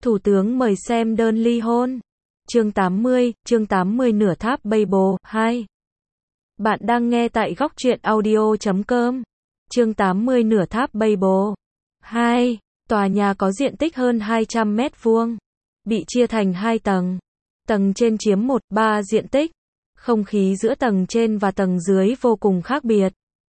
Thủ tướng mời xem đơn ly hôn. Chương 80 nửa tháp Weibo 2. Bạn đang nghe tại góc truyện audio.com. Chương 80 nửa tháp Weibo 2. Tòa nhà có diện tích hơn 200 mét vuông, bị chia thành 2 tầng. Tầng trên chiếm 1/3 diện tích. Không khí giữa tầng trên và tầng dưới vô cùng khác biệt.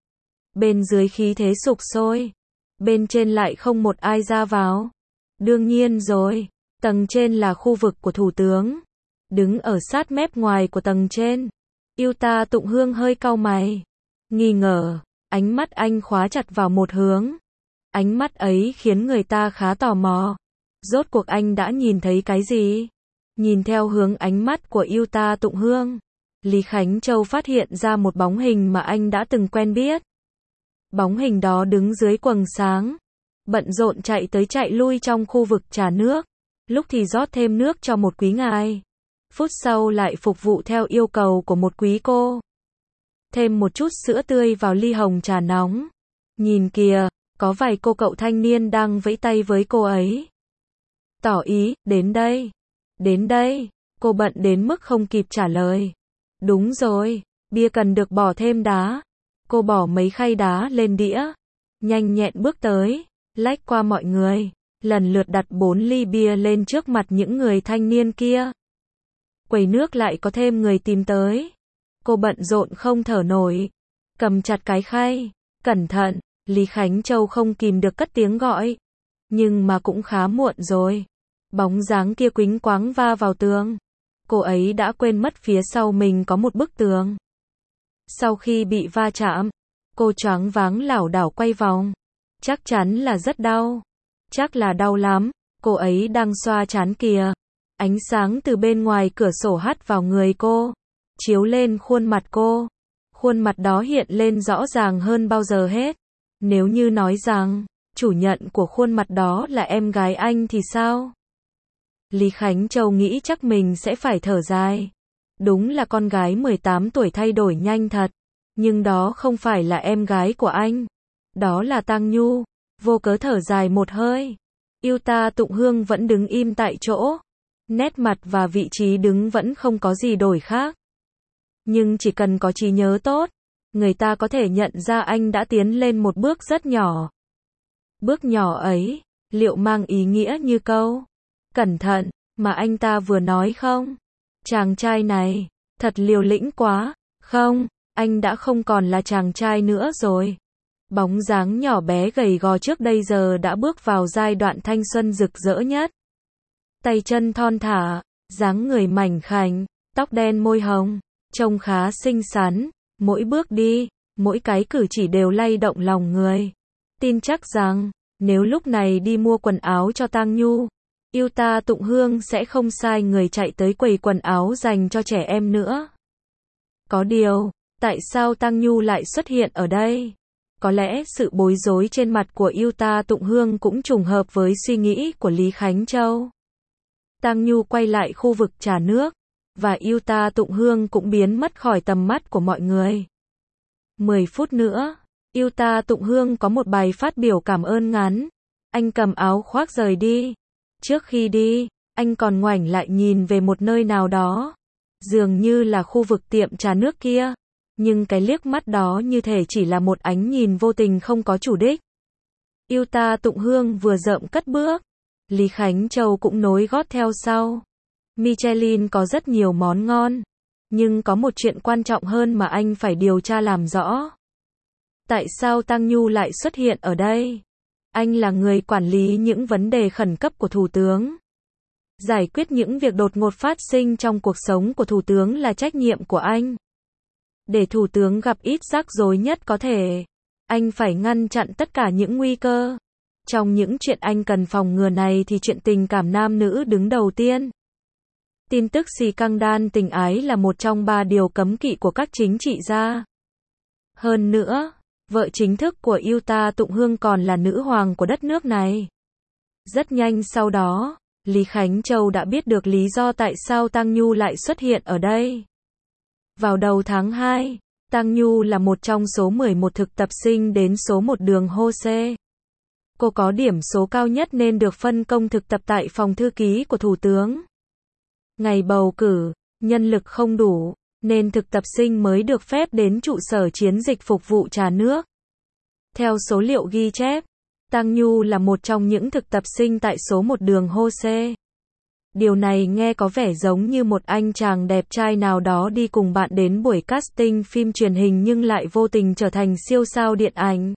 Bên dưới khí thế sục sôi, bên trên lại không một ai ra vào. Đương nhiên rồi, tầng trên là khu vực của thủ tướng. Đứng ở sát mép ngoài của tầng trên, Yuta Tụng Hương hơi cau mày, nghi ngờ, ánh mắt anh khóa chặt vào một hướng. Ánh mắt ấy khiến người ta khá tò mò. Rốt cuộc anh đã nhìn thấy cái gì? Nhìn theo hướng ánh mắt của Yuta Tụng Hương, Lý Khánh Châu phát hiện ra một bóng hình mà anh đã từng quen biết. Bóng hình đó đứng dưới quầng sáng, bận rộn chạy tới chạy lui trong khu vực trà nước. Lúc thì rót thêm nước cho một quý ngài, phút sau lại phục vụ theo yêu cầu của một quý cô. Thêm một chút sữa tươi vào ly hồng trà nóng. Nhìn kìa, có vài cô cậu thanh niên đang vẫy tay với cô ấy. Tỏ ý, đến đây. Đến đây. Cô bận đến mức không kịp trả lời. Đúng rồi, bia cần được bỏ thêm đá. Cô bỏ mấy khay đá lên đĩa, nhanh nhẹn bước tới, lách qua mọi người, lần lượt đặt 4 ly bia lên trước mặt những người thanh niên kia. Quầy nước lại có thêm người tìm tới. Cô bận rộn không thở nổi, cầm chặt cái khay. Cẩn thận, Lý Khánh Châu không kìm được cất tiếng gọi. Nhưng mà cũng khá muộn rồi. Bóng dáng kia quính quáng va vào tường. Cô ấy đã quên mất phía sau mình có một bức tường. Sau khi bị va chạm, cô choáng váng lảo đảo quay vòng. Chắc chắn là rất đau. Chắc là đau lắm. Cô ấy đang xoa trán kìa. Ánh sáng từ bên ngoài cửa sổ hắt vào người cô, chiếu lên khuôn mặt cô. Khuôn mặt đó hiện lên rõ ràng hơn bao giờ hết. Nếu như nói rằng chủ nhân của khuôn mặt đó là em gái anh thì sao? Lý Khánh Châu nghĩ chắc mình sẽ phải thở dài. Đúng là con gái 18 tuổi thay đổi nhanh thật. Nhưng đó không phải là em gái của anh. Đó là Tang Nhu. Vô cớ thở dài một hơi. Yuta Tụng Hương vẫn đứng im tại chỗ. Nét mặt và vị trí đứng vẫn không có gì đổi khác. Nhưng chỉ cần có trí nhớ tốt, người ta có thể nhận ra anh đã tiến lên một bước rất nhỏ. Bước nhỏ ấy, liệu mang ý nghĩa như câu cẩn thận mà anh ta vừa nói không? Chàng trai này, thật liều lĩnh quá. Không, anh đã không còn là chàng trai nữa rồi. Bóng dáng nhỏ bé gầy gò trước đây giờ đã bước vào giai đoạn thanh xuân rực rỡ nhất. Tay chân thon thả, dáng người mảnh khảnh, tóc đen môi hồng, trông khá xinh xắn. Mỗi bước đi, mỗi cái cử chỉ đều lay động lòng người. Tin chắc rằng, nếu lúc này đi mua quần áo cho Tang Nhu, Yuta Tụng Hương sẽ không sai người chạy tới quầy quần áo dành cho trẻ em nữa. Có điều, tại sao Tang Nhu lại xuất hiện ở đây? Có lẽ sự bối rối trên mặt của Yuta Tụng Hương cũng trùng hợp với suy nghĩ của Lý Khánh Châu. Tang Nhu quay lại khu vực trà nước, và Yuta Tụng Hương cũng biến mất khỏi tầm mắt của mọi người. 10 phút nữa, Yuta Tụng Hương có một bài phát biểu cảm ơn ngắn. Anh cầm áo khoác rời đi. Trước khi đi, anh còn ngoảnh lại nhìn về một nơi nào đó. Dường như là khu vực tiệm trà nước kia. Nhưng cái liếc mắt đó như thể chỉ là một ánh nhìn vô tình không có chủ đích. Yuta Tụng Hương vừa rợm cất bước. Lý Khánh Châu cũng nối gót theo sau. Michelin có rất nhiều món ngon. Nhưng có một chuyện quan trọng hơn mà anh phải điều tra làm rõ. Tại sao Tang Nhu lại xuất hiện ở đây? Anh là người quản lý những vấn đề khẩn cấp của Thủ tướng. Giải quyết những việc đột ngột phát sinh trong cuộc sống của Thủ tướng là trách nhiệm của anh. Để Thủ tướng gặp ít rắc rối nhất có thể, anh phải ngăn chặn tất cả những nguy cơ. Trong những chuyện anh cần phòng ngừa này thì chuyện tình cảm nam nữ đứng đầu tiên. Tin tức scandal tình ái là một trong 3 điều cấm kỵ của các chính trị gia. Hơn nữa, vợ chính thức của Yuta Tụng Hương còn là nữ hoàng của đất nước này. Rất nhanh sau đó, Lý Khánh Châu đã biết được lý do tại sao Tang Nhu lại xuất hiện ở đây. Vào đầu tháng 2, Tang Nhu là một trong số 11 thực tập sinh đến số 1 đường Hose. Cô có điểm số cao nhất nên được phân công thực tập tại phòng thư ký của Thủ tướng. Ngày bầu cử, nhân lực không đủ, nên thực tập sinh mới được phép đến trụ sở chiến dịch phục vụ trà nước. Theo số liệu ghi chép, Tăng Nhu là một trong những thực tập sinh tại số 1 đường Hose. Điều này nghe có vẻ giống như một anh chàng đẹp trai nào đó đi cùng bạn đến buổi casting phim truyền hình nhưng lại vô tình trở thành siêu sao điện ảnh.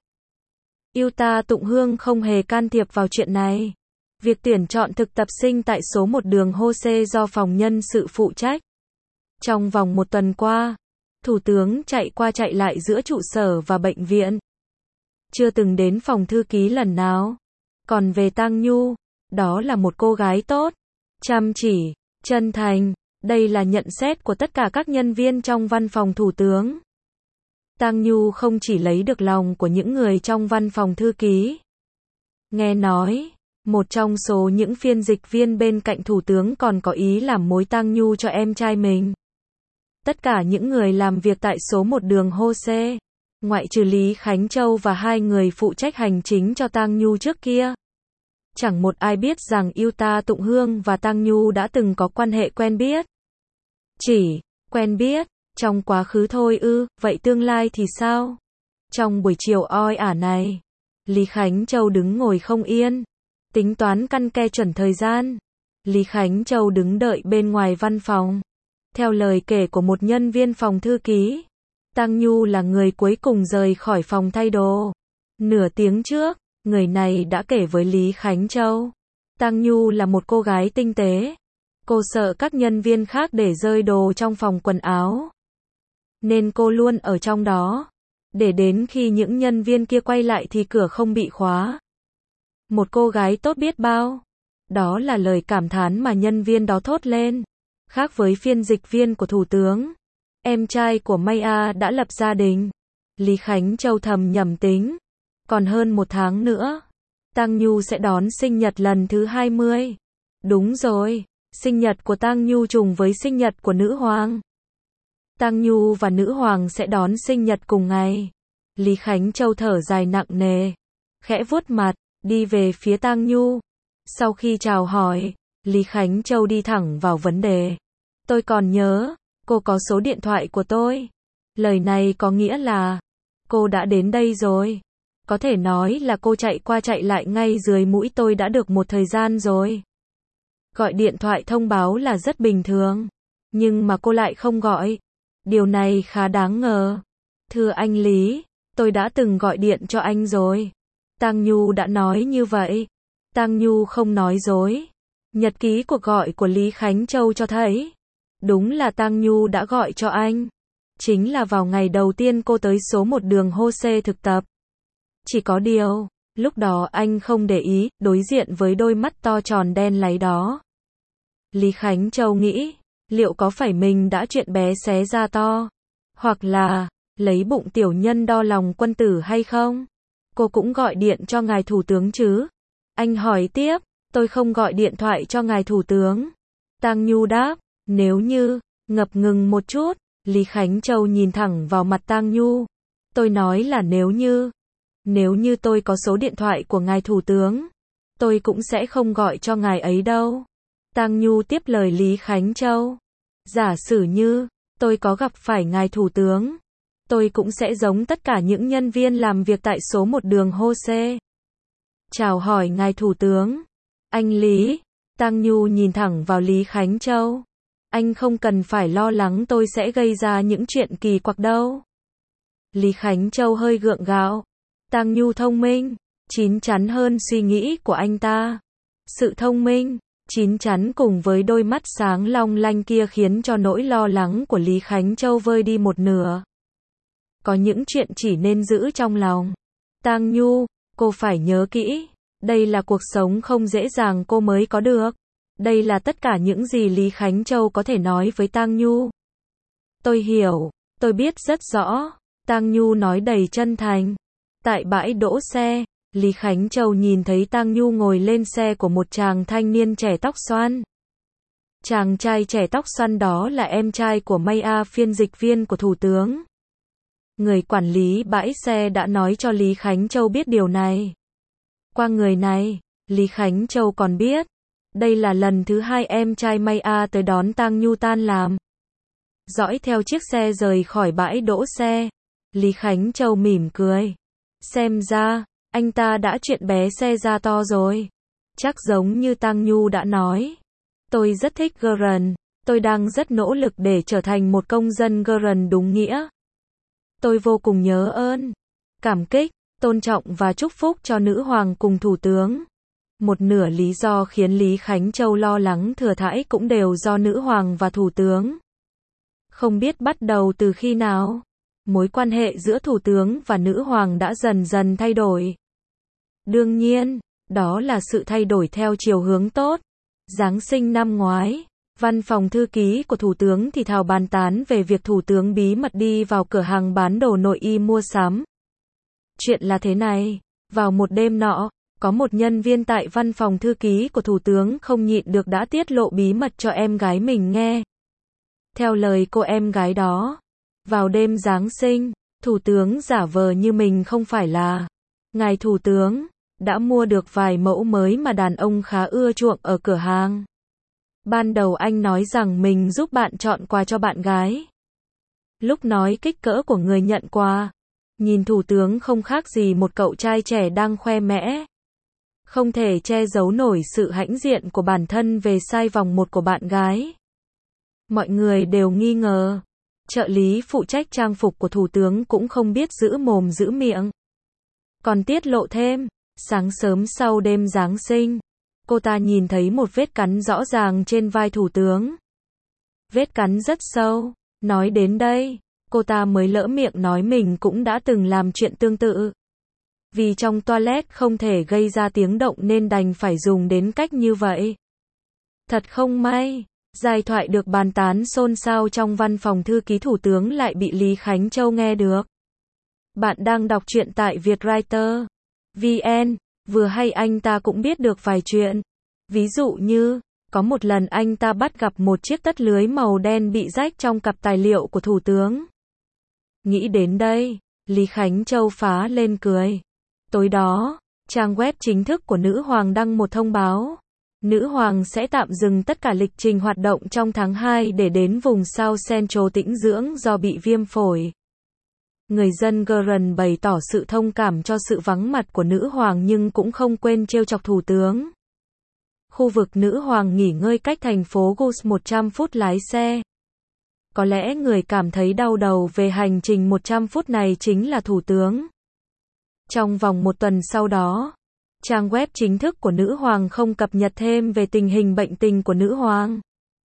Yuta Tụng Hương không hề can thiệp vào chuyện này. Việc tuyển chọn thực tập sinh tại số 1 đường Hose do phòng nhân sự phụ trách. Trong vòng một tuần qua, Thủ tướng chạy qua chạy lại giữa trụ sở và bệnh viện. Chưa từng đến phòng thư ký lần nào. Còn về Tăng Nhu, đó là một cô gái tốt, chăm chỉ, chân thành. Đây là nhận xét của tất cả các nhân viên trong văn phòng Thủ tướng. Tăng Nhu không chỉ lấy được lòng của những người trong văn phòng thư ký. Nghe nói, một trong số những phiên dịch viên bên cạnh Thủ tướng còn có ý làm mối Tăng Nhu cho em trai mình. Tất cả những người làm việc tại số 1 đường Hose, ngoại trừ Lý Khánh Châu và 2 người phụ trách hành chính cho Tăng Nhu trước kia. Chẳng một ai biết rằng Yuta Tụng Hương và Tăng Nhu đã từng có quan hệ quen biết. Chỉ quen biết trong quá khứ thôi ư, vậy tương lai thì sao? Trong buổi chiều oi ả này, Lý Khánh Châu đứng ngồi không yên, tính toán căn ke chuẩn thời gian. Lý Khánh Châu đứng đợi bên ngoài văn phòng. Theo lời kể của một nhân viên phòng thư ký, Tăng Nhu là người cuối cùng rời khỏi phòng thay đồ. Nửa tiếng trước, người này đã kể với Lý Khánh Châu. Tăng Nhu là một cô gái tinh tế. Cô sợ các nhân viên khác để rơi đồ trong phòng quần áo, nên cô luôn ở trong đó, để đến khi những nhân viên kia quay lại thì cửa không bị khóa. Một cô gái tốt biết bao. Đó là lời cảm thán mà nhân viên đó thốt lên. Khác với phiên dịch viên của Thủ tướng, em trai của Maya đã lập gia đình. Lý Khánh Châu thầm nhẩm tính. Còn hơn 1 tháng nữa, Tăng Nhu sẽ đón sinh nhật lần thứ 20. Đúng rồi, sinh nhật của Tăng Nhu trùng với sinh nhật của nữ hoàng. Tăng Nhu và nữ hoàng sẽ đón sinh nhật cùng ngày. Lý Khánh Châu thở dài nặng nề, khẽ vuốt mặt, đi về phía Tăng Nhu. Sau khi chào hỏi, Lý Khánh Châu đi thẳng vào vấn đề. Tôi còn nhớ, cô có số điện thoại của tôi. Lời này có nghĩa là, cô đã đến đây rồi. Có thể nói là cô chạy qua chạy lại ngay dưới mũi tôi đã được một thời gian rồi. Gọi điện thoại thông báo là rất bình thường. Nhưng mà cô lại không gọi. Điều này khá đáng ngờ. Thưa anh Lý, tôi đã từng gọi điện cho anh rồi. Tăng Nhu đã nói như vậy. Tăng Nhu không nói dối. Nhật ký cuộc gọi của Lý Khánh Châu cho thấy. Đúng là Tăng Nhu đã gọi cho anh. Chính là vào ngày đầu tiên cô tới số 1 đường Hose thực tập. Chỉ có điều, lúc đó anh không để ý, đối diện với đôi mắt to tròn đen láy đó. Lý Khánh Châu nghĩ, liệu có phải mình đã chuyện bé xé ra to? Hoặc là, lấy bụng tiểu nhân đo lòng quân tử hay không? Cô cũng gọi điện cho ngài thủ tướng chứ? Anh hỏi tiếp, tôi không gọi điện thoại cho ngài thủ tướng. Tăng Nhu đáp, nếu như, ngập ngừng một chút, Lý Khánh Châu nhìn thẳng vào mặt Tăng Nhu. Tôi nói là nếu như tôi có số điện thoại của ngài thủ tướng, tôi cũng sẽ không gọi cho ngài ấy đâu. Tăng Nhu tiếp lời Lý Khánh Châu. Giả sử như, tôi có gặp phải ngài thủ tướng, tôi cũng sẽ giống tất cả những nhân viên làm việc tại số 1 đường Hose. Chào hỏi ngài thủ tướng. Anh Lý, Tăng Nhu nhìn thẳng vào Lý Khánh Châu. Anh không cần phải lo lắng tôi sẽ gây ra những chuyện kỳ quặc đâu. Lý Khánh Châu hơi gượng gạo. Tăng Nhu thông minh, chín chắn hơn suy nghĩ của anh ta. Sự thông minh, chín chắn cùng với đôi mắt sáng long lanh kia khiến cho nỗi lo lắng của Lý Khánh Châu vơi đi một nửa. Có những chuyện chỉ nên giữ trong lòng. Tăng Nhu, cô phải nhớ kỹ, đây là cuộc sống không dễ dàng cô mới có được. Đây là tất cả những gì Lý Khánh Châu có thể nói với Tăng Nhu. Tôi hiểu, tôi biết rất rõ, Tăng Nhu nói đầy chân thành. Tại bãi đỗ xe, Lý Khánh Châu nhìn thấy Tăng Nhu ngồi lên xe của một chàng thanh niên trẻ tóc xoăn. Chàng trai trẻ tóc xoăn đó là em trai của Maya, phiên dịch viên của thủ tướng. Người quản lý bãi xe đã nói cho Lý Khánh Châu biết điều này. Qua người này, Lý Khánh Châu còn biết, đây là lần thứ hai em trai May A tới đón Tang Nhu tan làm. Dõi theo chiếc xe rời khỏi bãi đỗ xe, Lý Khánh Châu mỉm cười. Xem ra, anh ta đã chuyện bé xe ra to rồi. Chắc giống như Tang Nhu đã nói. Tôi rất thích Gurren, tôi đang rất nỗ lực để trở thành một công dân Gurren đúng nghĩa. Tôi vô cùng nhớ ơn, cảm kích, tôn trọng và chúc phúc cho nữ hoàng cùng thủ tướng. Một nửa lý do khiến Lý Khánh Châu lo lắng thừa thãi cũng đều do nữ hoàng và thủ tướng. Không biết bắt đầu từ khi nào, mối quan hệ giữa thủ tướng và nữ hoàng đã dần dần thay đổi. Đương nhiên, đó là sự thay đổi theo chiều hướng tốt. Giáng sinh năm ngoái, văn phòng thư ký của thủ tướng thì thào bàn tán về việc thủ tướng bí mật đi vào cửa hàng bán đồ nội y mua sắm. Chuyện là thế này, vào một đêm nọ, có một nhân viên tại văn phòng thư ký của thủ tướng không nhịn được đã tiết lộ bí mật cho em gái mình nghe. Theo lời cô em gái đó, vào đêm Giáng sinh, thủ tướng giả vờ như mình không phải là ngài thủ tướng, đã mua được vài mẫu mới mà đàn ông khá ưa chuộng ở cửa hàng. Ban đầu anh nói rằng mình giúp bạn chọn quà cho bạn gái. Lúc nói kích cỡ của người nhận quà, nhìn thủ tướng không khác gì một cậu trai trẻ đang khoe mẽ. Không thể che giấu nổi sự hãnh diện của bản thân về size vòng một của bạn gái. Mọi người đều nghi ngờ. Trợ lý phụ trách trang phục của thủ tướng cũng không biết giữ mồm giữ miệng. Còn tiết lộ thêm, sáng sớm sau đêm Giáng sinh, cô ta nhìn thấy một vết cắn rõ ràng trên vai thủ tướng. Vết cắn rất sâu. Nói đến đây, cô ta mới lỡ miệng nói mình cũng đã từng làm chuyện tương tự. Vì trong toilet không thể gây ra tiếng động nên đành phải dùng đến cách như vậy. Thật không may, giai thoại được bàn tán xôn xao trong văn phòng thư ký thủ tướng lại bị Lý Khánh Châu nghe được. Bạn đang đọc truyện tại Vietwriter VN, vừa hay anh ta cũng biết được vài chuyện. Ví dụ như, có một lần anh ta bắt gặp một chiếc tất lưới màu đen bị rách trong cặp tài liệu của thủ tướng. Nghĩ đến đây, Lý Khánh Châu phá lên cười. Tối đó, trang web chính thức của nữ hoàng đăng một thông báo. Nữ hoàng sẽ tạm dừng tất cả lịch trình hoạt động trong tháng 2 để đến vùng South Central tĩnh dưỡng do bị viêm phổi. Người dân Gurren bày tỏ sự thông cảm cho sự vắng mặt của nữ hoàng nhưng cũng không quên trêu chọc thủ tướng. Khu vực nữ hoàng nghỉ ngơi cách thành phố Gus 100 phút lái xe. Có lẽ người cảm thấy đau đầu về hành trình 100 phút này chính là thủ tướng. Trong vòng một tuần sau đó, trang web chính thức của nữ hoàng không cập nhật thêm về tình hình bệnh tình của nữ hoàng.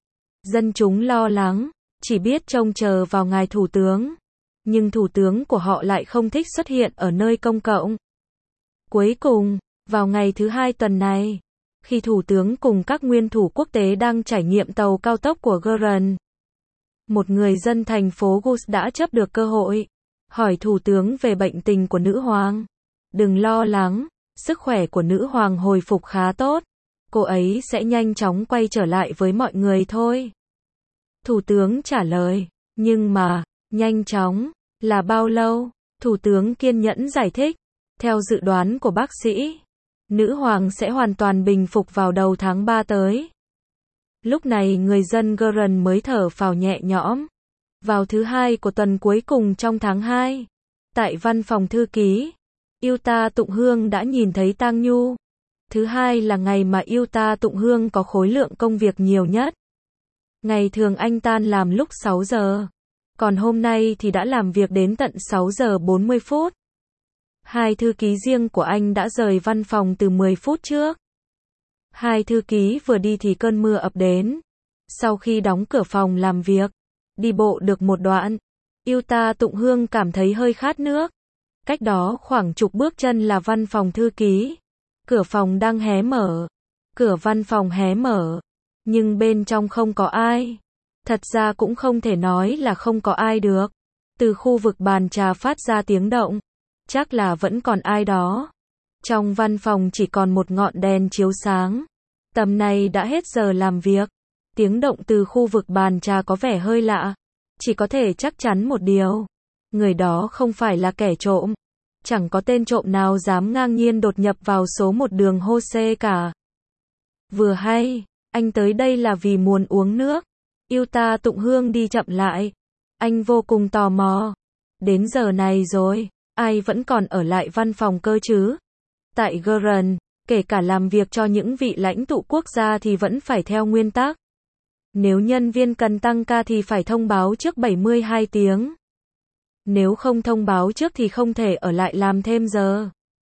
Dân chúng lo lắng, chỉ biết trông chờ vào ngài thủ tướng. Nhưng thủ tướng của họ lại không thích xuất hiện ở nơi công cộng. Cuối cùng, vào ngày thứ hai tuần này, khi thủ tướng cùng các nguyên thủ quốc tế đang trải nghiệm tàu cao tốc của Gurren, một người dân thành phố Gus đã chấp được cơ hội, hỏi thủ tướng về bệnh tình của nữ hoàng. Đừng lo lắng, sức khỏe của nữ hoàng hồi phục khá tốt. Cô ấy sẽ nhanh chóng quay trở lại với mọi người thôi. Thủ tướng trả lời, nhưng mà, nhanh chóng, là bao lâu? Thủ tướng kiên nhẫn giải thích, theo dự đoán của bác sĩ, nữ hoàng sẽ hoàn toàn bình phục vào đầu tháng 3 tới. Lúc này người dân Gurren mới thở phào nhẹ nhõm. Vào thứ hai của tuần cuối cùng trong tháng 2, tại văn phòng thư ký, Yuta Tụng Hương đã nhìn thấy Tang Nhu. Thứ hai là ngày mà Yuta Tụng Hương có khối lượng công việc nhiều nhất. Ngày thường anh tan làm lúc 6 giờ. Còn hôm nay thì đã làm việc đến tận 6 giờ 40 phút. Hai thư ký riêng của anh đã rời văn phòng từ 10 phút trước. Hai thư ký vừa đi thì cơn mưa ập đến. Sau khi đóng cửa phòng làm việc, đi bộ được một đoạn, Yuta Tụng Hương cảm thấy hơi khát nước. Cách đó khoảng chục bước chân là văn phòng thư ký. Cửa phòng đang hé mở. Cửa văn phòng hé mở. Nhưng bên trong không có ai. Thật ra cũng không thể nói là không có ai được. Từ khu vực bàn trà phát ra tiếng động. Chắc là vẫn còn ai đó. Trong văn phòng chỉ còn một ngọn đèn chiếu sáng. Tầm này đã hết giờ làm việc. Tiếng động từ khu vực bàn trà có vẻ hơi lạ. Chỉ có thể chắc chắn một điều. Người đó không phải là kẻ trộm. Chẳng có tên trộm nào dám ngang nhiên đột nhập vào số một đường Jose cả. Vừa hay, anh tới đây là vì muốn uống nước. Yuta Tụng Hương đi chậm lại. Anh vô cùng tò mò. Đến giờ này rồi, ai vẫn còn ở lại văn phòng cơ chứ? Tại Gurren, kể cả làm việc cho những vị lãnh tụ quốc gia thì vẫn phải theo nguyên tắc. Nếu nhân viên cần tăng ca thì phải thông báo trước 72 tiếng. Nếu không thông báo trước thì không thể ở lại làm thêm giờ.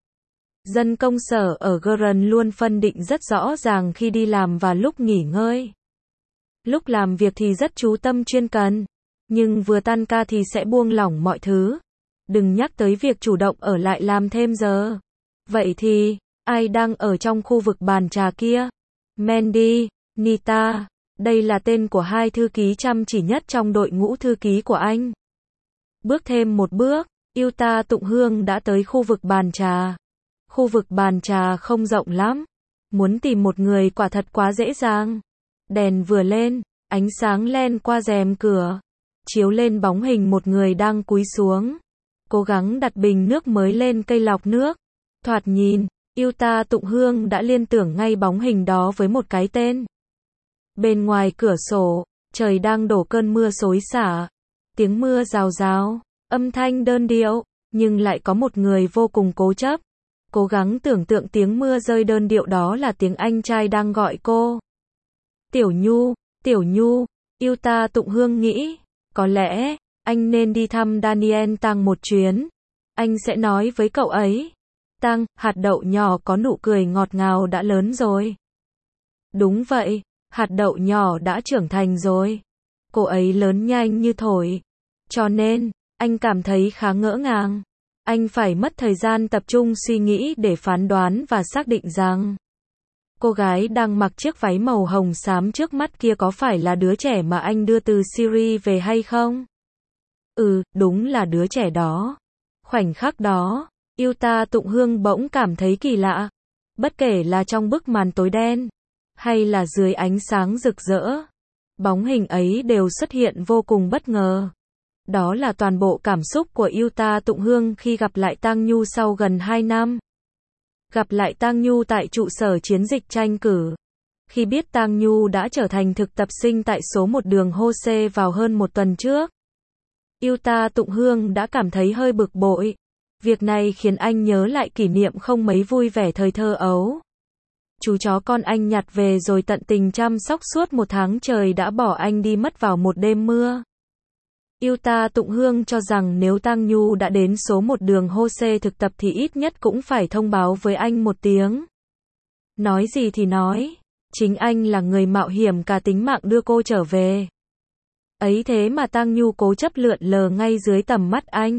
Dân công sở ở Gurren luôn phân định rất rõ ràng khi đi làm và lúc nghỉ ngơi. Lúc làm việc thì rất chú tâm chuyên cần, nhưng vừa tan ca thì sẽ buông lỏng mọi thứ. Đừng nhắc tới việc chủ động ở lại làm thêm giờ. Vậy thì, ai đang ở trong khu vực bàn trà kia? Mandy, Nita, đây là tên của hai thư ký chăm chỉ nhất trong đội ngũ thư ký của anh. Bước thêm một bước, Yuta Tụng Hương đã tới khu vực bàn trà. Khu vực bàn trà không rộng lắm. Muốn tìm một người quả thật quá dễ dàng. Đèn vừa lên, ánh sáng len qua rèm cửa, chiếu lên bóng hình một người đang cúi xuống, cố gắng đặt bình nước mới lên cây lọc nước. Thoạt nhìn, Yuta Tụng Hương đã liên tưởng ngay bóng hình đó với một cái tên. Bên ngoài cửa sổ, trời đang đổ cơn mưa xối xả. Tiếng mưa rào rào, âm thanh đơn điệu, nhưng lại có một người vô cùng cố chấp. Cố gắng tưởng tượng tiếng mưa rơi đơn điệu đó là tiếng anh trai đang gọi cô. Tiểu Nhu, Yuta Tụng Hương nghĩ, có lẽ, anh nên đi thăm Daniel Tang một chuyến. Anh sẽ nói với cậu ấy. Tang, hạt đậu nhỏ có nụ cười ngọt ngào đã lớn rồi. Đúng vậy, hạt đậu nhỏ đã trưởng thành rồi. Cô ấy lớn nhanh như thổi. Cho nên, anh cảm thấy khá ngỡ ngàng. Anh phải mất thời gian tập trung suy nghĩ để phán đoán và xác định rằng cô gái đang mặc chiếc váy màu hồng xám trước mắt kia có phải là đứa trẻ mà anh đưa từ Syria về hay không? Đúng là đứa trẻ đó. Khoảnh khắc đó, Yuta Tụng Hương bỗng cảm thấy kỳ lạ. Bất kể là trong bức màn tối đen, hay là dưới ánh sáng rực rỡ, bóng hình ấy đều xuất hiện vô cùng bất ngờ. Đó là toàn bộ cảm xúc của Yuta Tụng Hương khi gặp lại Tang Nhu sau gần 2 năm. Gặp lại Tang Nhu tại trụ sở chiến dịch tranh cử. Khi biết Tang Nhu đã trở thành thực tập sinh tại số 1 đường Jose vào hơn một tuần trước, Yuta Tụng Hương đã cảm thấy hơi bực bội. Việc này khiến anh nhớ lại kỷ niệm không mấy vui vẻ thời thơ ấu. Chú chó con anh nhặt về rồi tận tình chăm sóc suốt một tháng trời đã bỏ anh đi mất vào một đêm mưa. Yuta Tụng Hương cho rằng nếu Tang Nhu đã đến số 1 đường Jose thực tập thì ít nhất cũng phải thông báo với anh một tiếng. Nói gì thì nói, chính anh là người mạo hiểm cả tính mạng đưa cô trở về. Ấy thế mà Tang Nhu cố chấp lượn lờ ngay dưới tầm mắt anh.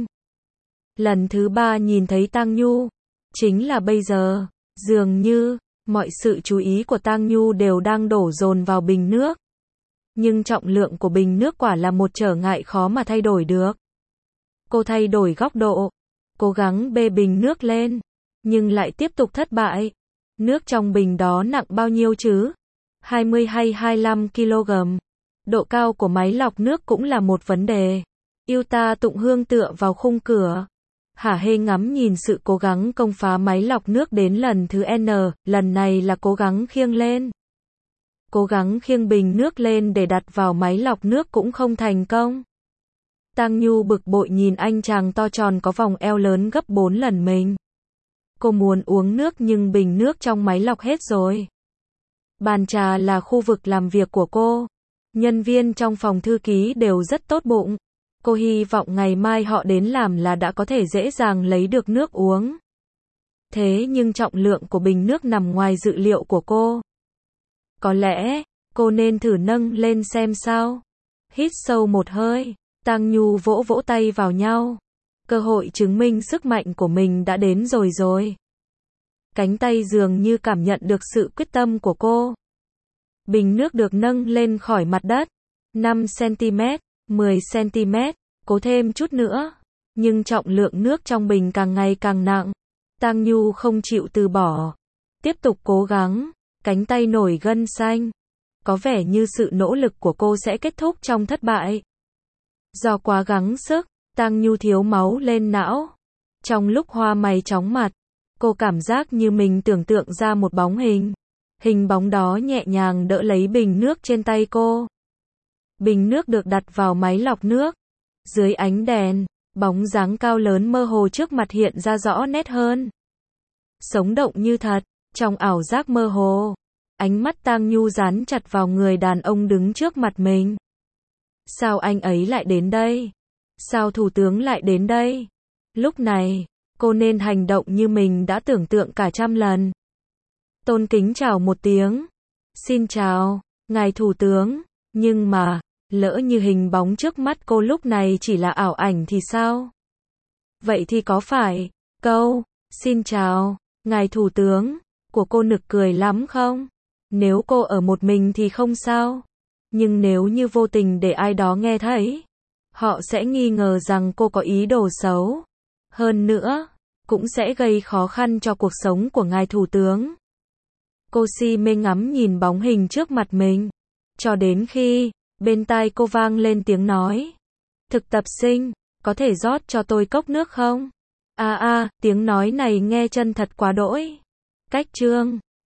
Lần thứ 3 nhìn thấy Tang Nhu, chính là bây giờ, dường như mọi sự chú ý của Tang Nhu đều đang đổ dồn vào bình nước. Nhưng trọng lượng của bình nước quả là một trở ngại khó mà thay đổi được. Cô thay đổi góc độ, cố gắng bê bình nước lên, nhưng lại tiếp tục thất bại. Nước trong bình đó nặng bao nhiêu chứ? 20 hay 25 kg. Độ cao của máy lọc nước cũng là một vấn đề. Yuta Tụng Hương tựa vào khung cửa, hả hê ngắm nhìn sự cố gắng công phá máy lọc nước đến lần thứ N, lần này là cố gắng khiêng lên. Cố gắng khiêng bình nước lên để đặt vào máy lọc nước cũng không thành công. Tang Nhu bực bội nhìn anh chàng to tròn có vòng eo lớn gấp 4 lần mình. Cô muốn uống nước nhưng bình nước trong máy lọc hết rồi. Bàn trà là khu vực làm việc của cô. Nhân viên trong phòng thư ký đều rất tốt bụng. Cô hy vọng ngày mai họ đến làm là đã có thể dễ dàng lấy được nước uống. Thế nhưng trọng lượng của bình nước nằm ngoài dự liệu của cô. Có lẽ, cô nên thử nâng lên xem sao. Hít sâu một hơi, Tang Nhu vỗ vỗ tay vào nhau. Cơ hội chứng minh sức mạnh của mình đã đến rồi. Cánh tay dường như cảm nhận được sự quyết tâm của cô. Bình nước được nâng lên khỏi mặt đất. 5 cm, 10 cm, cố thêm chút nữa. Nhưng trọng lượng nước trong bình càng ngày càng nặng. Tang Nhu không chịu từ bỏ. Tiếp tục cố gắng. Cánh tay nổi gân xanh. Có vẻ như sự nỗ lực của cô sẽ kết thúc trong thất bại. Do quá gắng sức, Tang Nhu thiếu máu lên não. Trong lúc hoa may chóng mặt, cô cảm giác như mình tưởng tượng ra một bóng hình. Hình bóng đó nhẹ nhàng đỡ lấy bình nước trên tay cô. Bình nước được đặt vào máy lọc nước. Dưới ánh đèn, bóng dáng cao lớn mơ hồ trước mặt hiện ra rõ nét hơn. Sống động như thật, trong ảo giác mơ hồ. Ánh mắt Tang Nhu dán chặt vào người đàn ông đứng trước mặt mình. Sao anh ấy lại đến đây? Sao thủ tướng lại đến đây? Lúc này, cô nên hành động như mình đã tưởng tượng cả trăm lần. Tôn kính chào một tiếng. Xin chào, ngài thủ tướng. Nhưng mà, lỡ như hình bóng trước mắt cô lúc này chỉ là ảo ảnh thì sao? Vậy thì có phải, câu, xin chào, ngài thủ tướng, của cô nực cười lắm không? Nếu cô ở một mình thì không sao. Nhưng nếu như vô tình để ai đó nghe thấy, họ sẽ nghi ngờ rằng cô có ý đồ xấu. Hơn nữa, cũng sẽ gây khó khăn cho cuộc sống của ngài thủ tướng. Cô si mê ngắm nhìn bóng hình trước mặt mình. Cho đến khi, bên tai cô vang lên tiếng nói. Thực tập sinh, có thể rót cho tôi cốc nước không? Tiếng nói này nghe chân thật quá đỗi. Cách chương